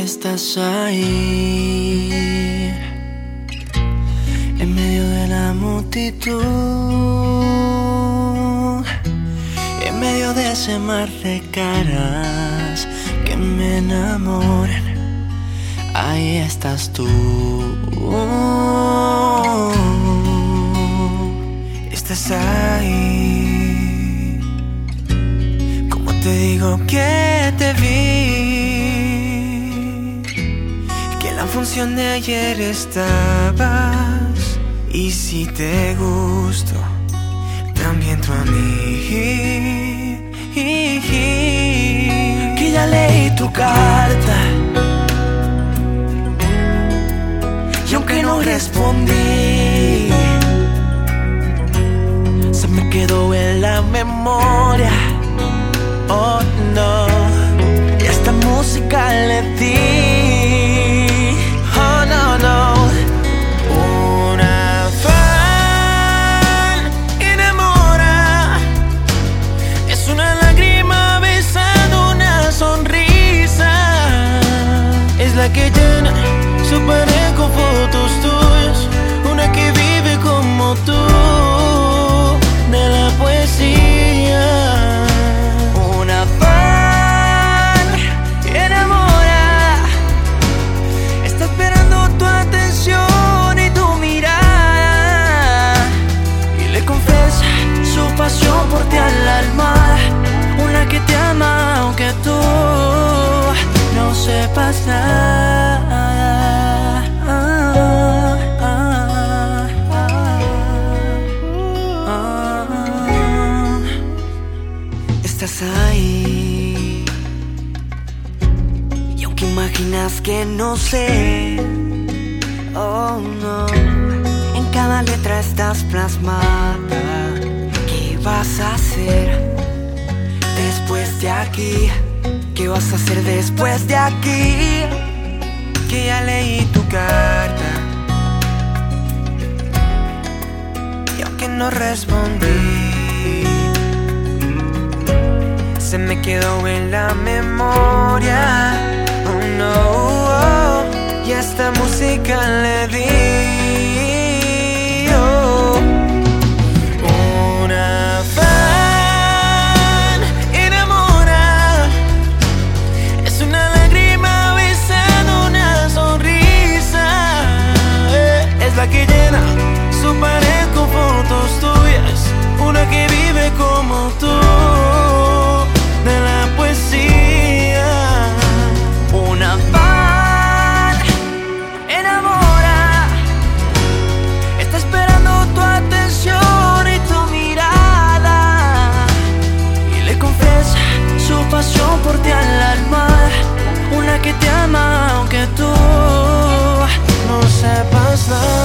estás ahí, en medio de la multitud, en medio de ese mar de caras que me enamoran. Ahí estás tú. Estás ahí. Como te digo que te vi, que en la función de ayer estabas. Y si te gusto, también tú a mí. Que ya leí tu carta, y aunque no respondí, se me quedó en la memoria. Oh no, y esta música le di. Oh no, no. Una fan enamora, es una lágrima besando una sonrisa, es la que llena su pared con fotos tuyas, una que vive como tú, de la poesía. Una fan enamora, está esperando tu atención y tu mirada, y le confiesa su pasión por ti al alma, una que te ama aunque tú no sepas nada. Estás ahí, y aunque imaginas que no sé, oh no, en cada letra estás plasmada. ¿Qué vas a hacer después de aquí? ¿Qué vas a hacer después de aquí? Que ya leí tu carta, y aunque no respondí, se me quedó en la memoria. Oh no, oh, y esta música le di. Oh, una fan enamora, es una lágrima besando una sonrisa, es la que llena su pared con fotos tuyas, una que vive como tú, de la poesía. Una fan enamora, está esperando tu atención y tu mirada, y le confiesa su pasión por ti al alma, una que te ama aunque tú no sepas nada.